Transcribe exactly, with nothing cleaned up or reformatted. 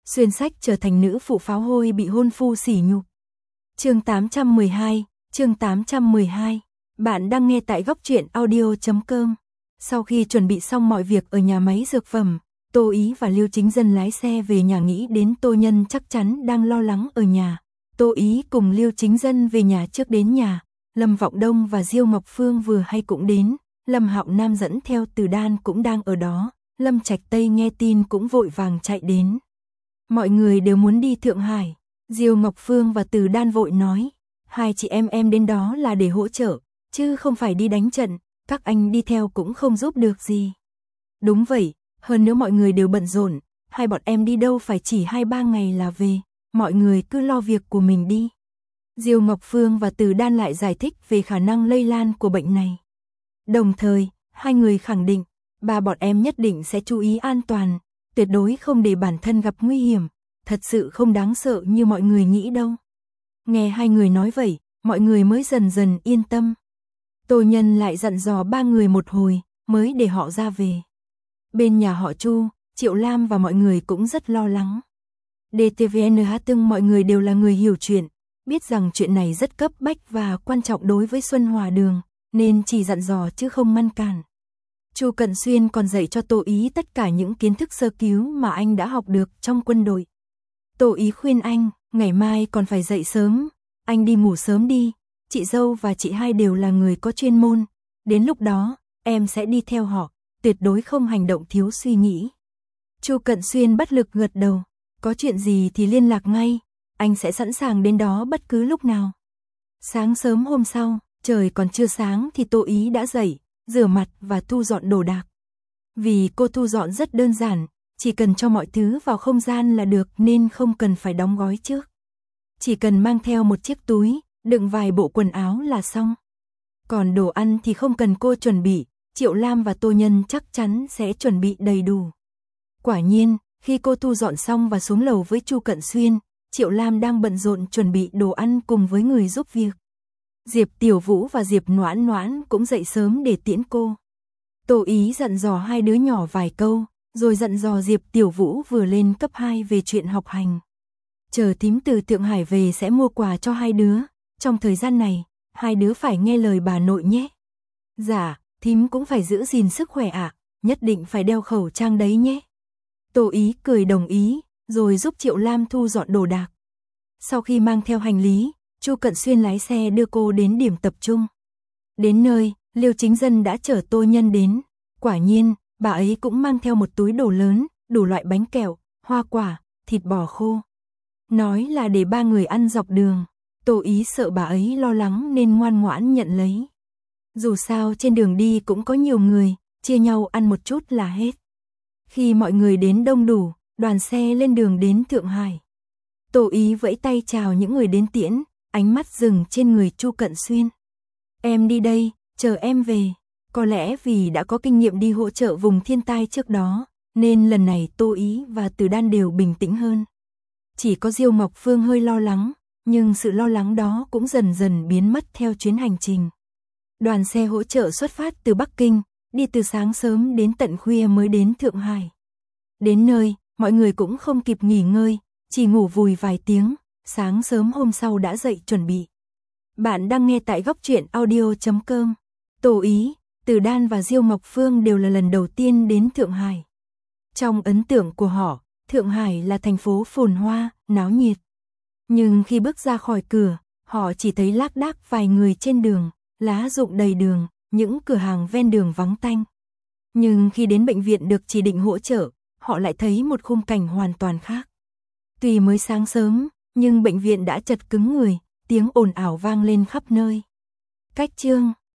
xuyên sách trở thành nữ phụ pháo hôi bị hôn phu sỉ nhục. Chương tám trăm mười hai, chương tám trăm mười hai. Bạn đang nghe tại góc truyện audio chấm com. Sau khi chuẩn bị xong mọi việc ở nhà máy dược phẩm, Tô Ý và Liêu Chính Dân lái xe về nhà, nghĩ đến Tô Nhân chắc chắn đang lo lắng ở nhà. Tô Ý cùng Liêu Chính Dân về nhà. Trước đến nhà, Lâm Vọng Đông và Diêu Ngọc Phương vừa hay cũng đến, Lâm Hạo Nam dẫn theo Từ Đan cũng đang ở đó, Lâm Trạch Tây nghe tin cũng vội vàng chạy đến. Mọi người đều muốn đi Thượng Hải. Diêu Ngọc Phương và Từ Đan vội nói, hai chị em em đến đó là để hỗ trợ, chứ không phải đi đánh trận, các anh đi theo cũng không giúp được gì. Đúng vậy, hơn nữa mọi người đều bận rộn, hai bọn em đi đâu phải chỉ hai ba ngày là về, mọi người cứ lo việc của mình đi. Diêu Ngọc Phương và Từ Đan lại giải thích về khả năng lây lan của bệnh này. Đồng thời, hai người khẳng định, ba bọn em nhất định sẽ chú ý an toàn, tuyệt đối không để bản thân gặp nguy hiểm, thật sự không đáng sợ như mọi người nghĩ đâu. Nghe hai người nói vậy, mọi người mới dần dần yên tâm. Tô Nhân lại dặn dò ba người một hồi, mới để họ ra về. Bên nhà họ Chu, Triệu Lam và mọi người cũng rất lo lắng. đê tê vê en hát từng mọi người đều là người hiểu chuyện, biết rằng chuyện này rất cấp bách và quan trọng đối với Xuân Hòa Đường, nên chỉ dặn dò chứ không ngăn cản. Chu Cận Xuyên còn dạy cho Tô Ý tất cả những kiến thức sơ cứu mà anh đã học được trong quân đội. Tô Ý khuyên anh, ngày mai còn phải dậy sớm, anh đi ngủ sớm đi, chị dâu và chị hai đều là người có chuyên môn, đến lúc đó, em sẽ đi theo họ, tuyệt đối không hành động thiếu suy nghĩ. Chu Cận Xuyên bất lực gật đầu, có chuyện gì thì liên lạc ngay, anh sẽ sẵn sàng đến đó bất cứ lúc nào. Sáng sớm hôm sau, trời còn chưa sáng thì Tô Ý đã dậy, rửa mặt và thu dọn đồ đạc. Vì cô thu dọn rất đơn giản, chỉ cần cho mọi thứ vào không gian là được nên không cần phải đóng gói trước. Chỉ cần mang theo một chiếc túi, đựng vài bộ quần áo là xong. Còn đồ ăn thì không cần cô chuẩn bị, Triệu Lam và Tô Nhân chắc chắn sẽ chuẩn bị đầy đủ. Quả nhiên, khi cô thu dọn xong và xuống lầu với Chu Cận Xuyên, Triệu Lam đang bận rộn chuẩn bị đồ ăn cùng với người giúp việc. Diệp Tiểu Vũ và Diệp Noãn Noãn cũng dậy sớm để tiễn cô. Tô Ý dặn dò hai đứa nhỏ vài câu, rồi dặn dò Diệp Tiểu Vũ vừa lên cấp hai về chuyện học hành. Chờ thím từ Thượng Hải về sẽ mua quà cho hai đứa, trong thời gian này, hai đứa phải nghe lời bà nội nhé. Dạ, thím cũng phải giữ gìn sức khỏe ạ, nhất định phải đeo khẩu trang đấy nhé. Tô Ý cười đồng ý, rồi giúp Triệu Lam thu dọn đồ đạc. Sau khi mang theo hành lý, Chu Cận Xuyên lái xe đưa cô đến điểm tập trung. Đến nơi, Liêu Chính Dân đã chở Tô Nhân đến. Quả nhiên, bà ấy cũng mang theo một túi đồ lớn, đủ loại bánh kẹo, hoa quả, thịt bò khô. Nói là để ba người ăn dọc đường. Tô Ý sợ bà ấy lo lắng nên ngoan ngoãn nhận lấy. Dù sao trên đường đi cũng có nhiều người, chia nhau ăn một chút là hết. Khi mọi người đến đông đủ, đoàn xe lên đường đến Thượng Hải. Tô Ý vẫy tay chào những người đến tiễn, ánh mắt dừng trên người Chu Cận Xuyên. Em đi đây, chờ em về. Có lẽ vì đã có kinh nghiệm đi hỗ trợ vùng thiên tai trước đó, nên lần này Tô Ý và Từ Đan đều bình tĩnh hơn. Chỉ có Diêu Ngọc Phương hơi lo lắng, nhưng sự lo lắng đó cũng dần dần biến mất theo chuyến hành trình. Đoàn xe hỗ trợ xuất phát từ Bắc Kinh, đi từ sáng sớm đến tận khuya mới đến Thượng Hải. Đến nơi, mọi người cũng không kịp nghỉ ngơi, chỉ ngủ vùi vài tiếng, sáng sớm hôm sau đã dậy chuẩn bị. Bạn đang nghe tại góc truyện audio chấm com. Tô Ý, Từ Đan và Diêu Ngọc Phương đều là lần đầu tiên đến Thượng Hải. Trong ấn tượng của họ, Thượng Hải là thành phố phồn hoa, náo nhiệt. Nhưng khi bước ra khỏi cửa, họ chỉ thấy lác đác vài người trên đường, lá rụng đầy đường, những cửa hàng ven đường vắng tanh. Nhưng khi đến bệnh viện được chỉ định hỗ trợ, họ lại thấy một khung cảnh hoàn toàn khác. Tuy mới sáng sớm, nhưng bệnh viện đã chật cứng người, tiếng ồn ào vang lên khắp nơi. Cách chương